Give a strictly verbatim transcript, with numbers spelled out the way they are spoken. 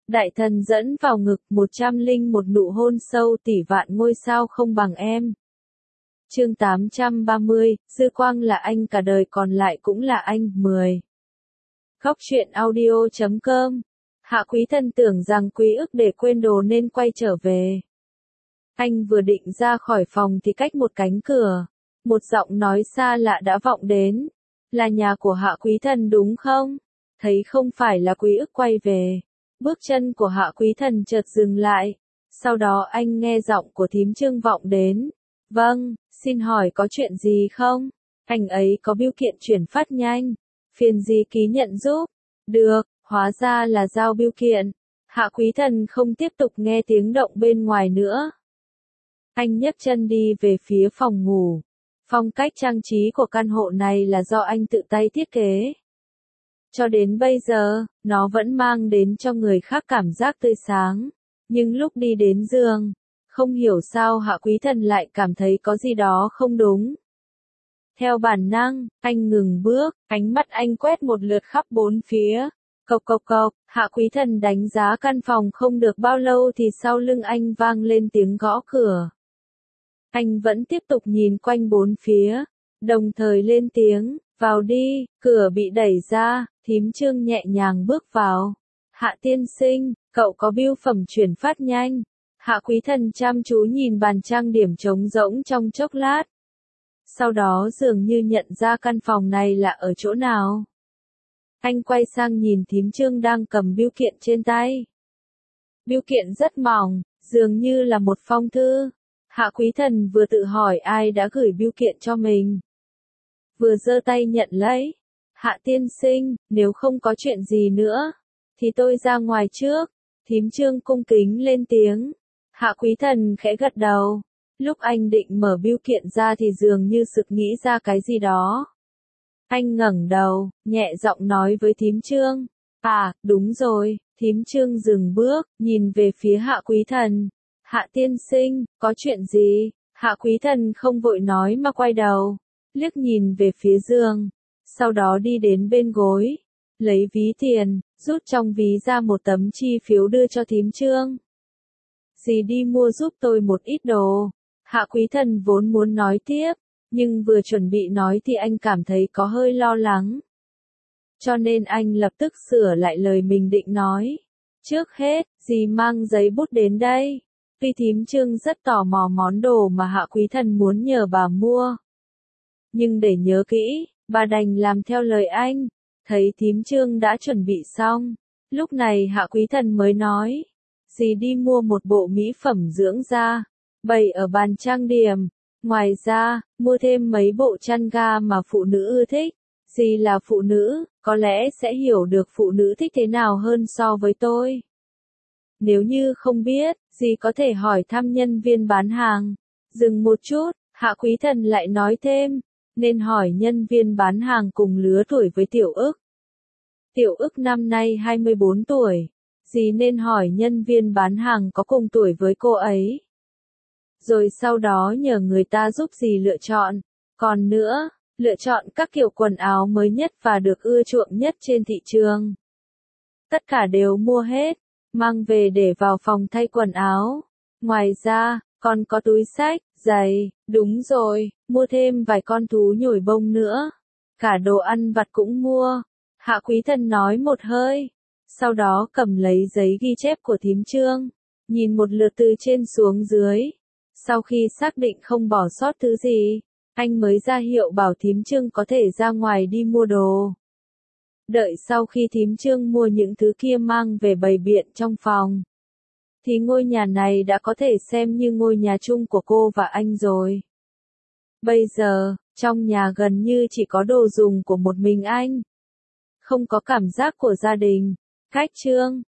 Đại thần dẫn vào ngực, một trăm linh một nụ hôn sâu tỷ vạn ngôi sao không bằng em. Chương tám trăm ba mươi, Dư Quang là anh cả đời còn lại cũng là anh, mười. Góc truyện audio chấm com. Hạ Quý Thần tưởng rằng Quý Ức để quên đồ nên quay trở về. Anh vừa định ra khỏi phòng thì cách một cánh cửa, một giọng nói xa lạ đã vọng đến. Là nhà của Hạ Quý Thần đúng không? Thấy không phải là Quý Ức quay về. Bước chân của Hạ Quý Thần chợt dừng lại. Sau đó anh nghe giọng của thím Trương vọng đến. Vâng, xin hỏi có chuyện gì không? Anh ấy có bưu kiện chuyển phát nhanh. Phiền gì ký nhận giúp? Được, hóa ra là giao bưu kiện. Hạ Quý Thần không tiếp tục nghe tiếng động bên ngoài nữa. Anh nhấc chân đi về phía phòng ngủ. Phong cách trang trí của căn hộ này là do anh tự tay thiết kế. Cho đến bây giờ, nó vẫn mang đến cho người khác cảm giác tươi sáng. Nhưng lúc đi đến giường, không hiểu sao Hạ Quý Thần lại cảm thấy có gì đó không đúng. Theo bản năng, anh ngừng bước, ánh mắt anh quét một lượt khắp bốn phía. Cộc cộc cộc, Hạ Quý Thần đánh giá căn phòng không được bao lâu thì sau lưng anh vang lên tiếng gõ cửa. Anh vẫn tiếp tục nhìn quanh bốn phía, đồng thời lên tiếng, vào đi, cửa bị đẩy ra, thím Trương nhẹ nhàng bước vào. Hạ tiên sinh, cậu có bưu phẩm chuyển phát nhanh. Hạ Quý Thần chăm chú nhìn bàn trang điểm trống rỗng trong chốc lát. Sau đó dường như nhận ra căn phòng này là ở chỗ nào. Anh quay sang nhìn thím Trương đang cầm bưu kiện trên tay. Bưu kiện rất mỏng, dường như là một phong thư. Hạ Quý Thần vừa tự hỏi ai đã gửi bưu kiện cho mình. Vừa giơ tay nhận lấy. Hạ tiên sinh, nếu không có chuyện gì nữa, thì tôi ra ngoài trước. Thím Trương cung kính lên tiếng. Hạ Quý Thần khẽ gật đầu. Lúc anh định mở bưu kiện ra thì dường như sực nghĩ ra cái gì đó. Anh ngẩng đầu, nhẹ giọng nói với thím Trương. À, đúng rồi. Thím Trương dừng bước, nhìn về phía Hạ Quý Thần. Hạ tiên sinh, có chuyện gì? Hạ Quý Thần không vội nói mà quay đầu, liếc nhìn về phía giường, sau đó đi đến bên gối, lấy ví tiền, rút trong ví ra một tấm chi phiếu đưa cho thím Trương. Dì đi mua giúp tôi một ít đồ. Hạ Quý Thần vốn muốn nói tiếp, nhưng vừa chuẩn bị nói thì anh cảm thấy có hơi lo lắng. Cho nên anh lập tức sửa lại lời mình định nói. Trước hết, dì mang giấy bút đến đây. Vì thím Trương rất tò mò món đồ mà Hạ Quý Thần muốn nhờ bà mua. Nhưng để nhớ kỹ, bà đành làm theo lời anh. Thấy thím Trương đã chuẩn bị xong, lúc này Hạ Quý Thần mới nói. Dì đi mua một bộ mỹ phẩm dưỡng da, bày ở bàn trang điểm. Ngoài ra, mua thêm mấy bộ chăn ga mà phụ nữ ưa thích. Dì là phụ nữ, có lẽ sẽ hiểu được phụ nữ thích thế nào hơn so với tôi. Nếu như không biết, dì có thể hỏi thăm nhân viên bán hàng. Dừng một chút, Hạ Quý Thần lại nói thêm, nên hỏi nhân viên bán hàng cùng lứa tuổi với Tiểu Ức. Tiểu Ức năm nay hai mươi bốn tuổi, dì nên hỏi nhân viên bán hàng có cùng tuổi với cô ấy. Rồi sau đó nhờ người ta giúp dì lựa chọn. Còn nữa, lựa chọn các kiểu quần áo mới nhất và được ưa chuộng nhất trên thị trường. Tất cả đều mua hết, mang về để vào phòng thay quần áo. Ngoài ra, còn có túi xách, giày, đúng rồi, mua thêm vài con thú nhồi bông nữa. Cả đồ ăn vặt cũng mua. Hạ Quý Thần nói một hơi. Sau đó cầm lấy giấy ghi chép của thím Trương. Nhìn một lượt từ trên xuống dưới. Sau khi xác định không bỏ sót thứ gì, anh mới ra hiệu bảo thím Trương có thể ra ngoài đi mua đồ. Đợi sau khi thím Trương mua những thứ kia mang về bày biện trong phòng, thì ngôi nhà này đã có thể xem như ngôi nhà chung của cô và anh rồi. Bây giờ, trong nhà gần như chỉ có đồ dùng của một mình anh. Không có cảm giác của gia đình. Cách Trương,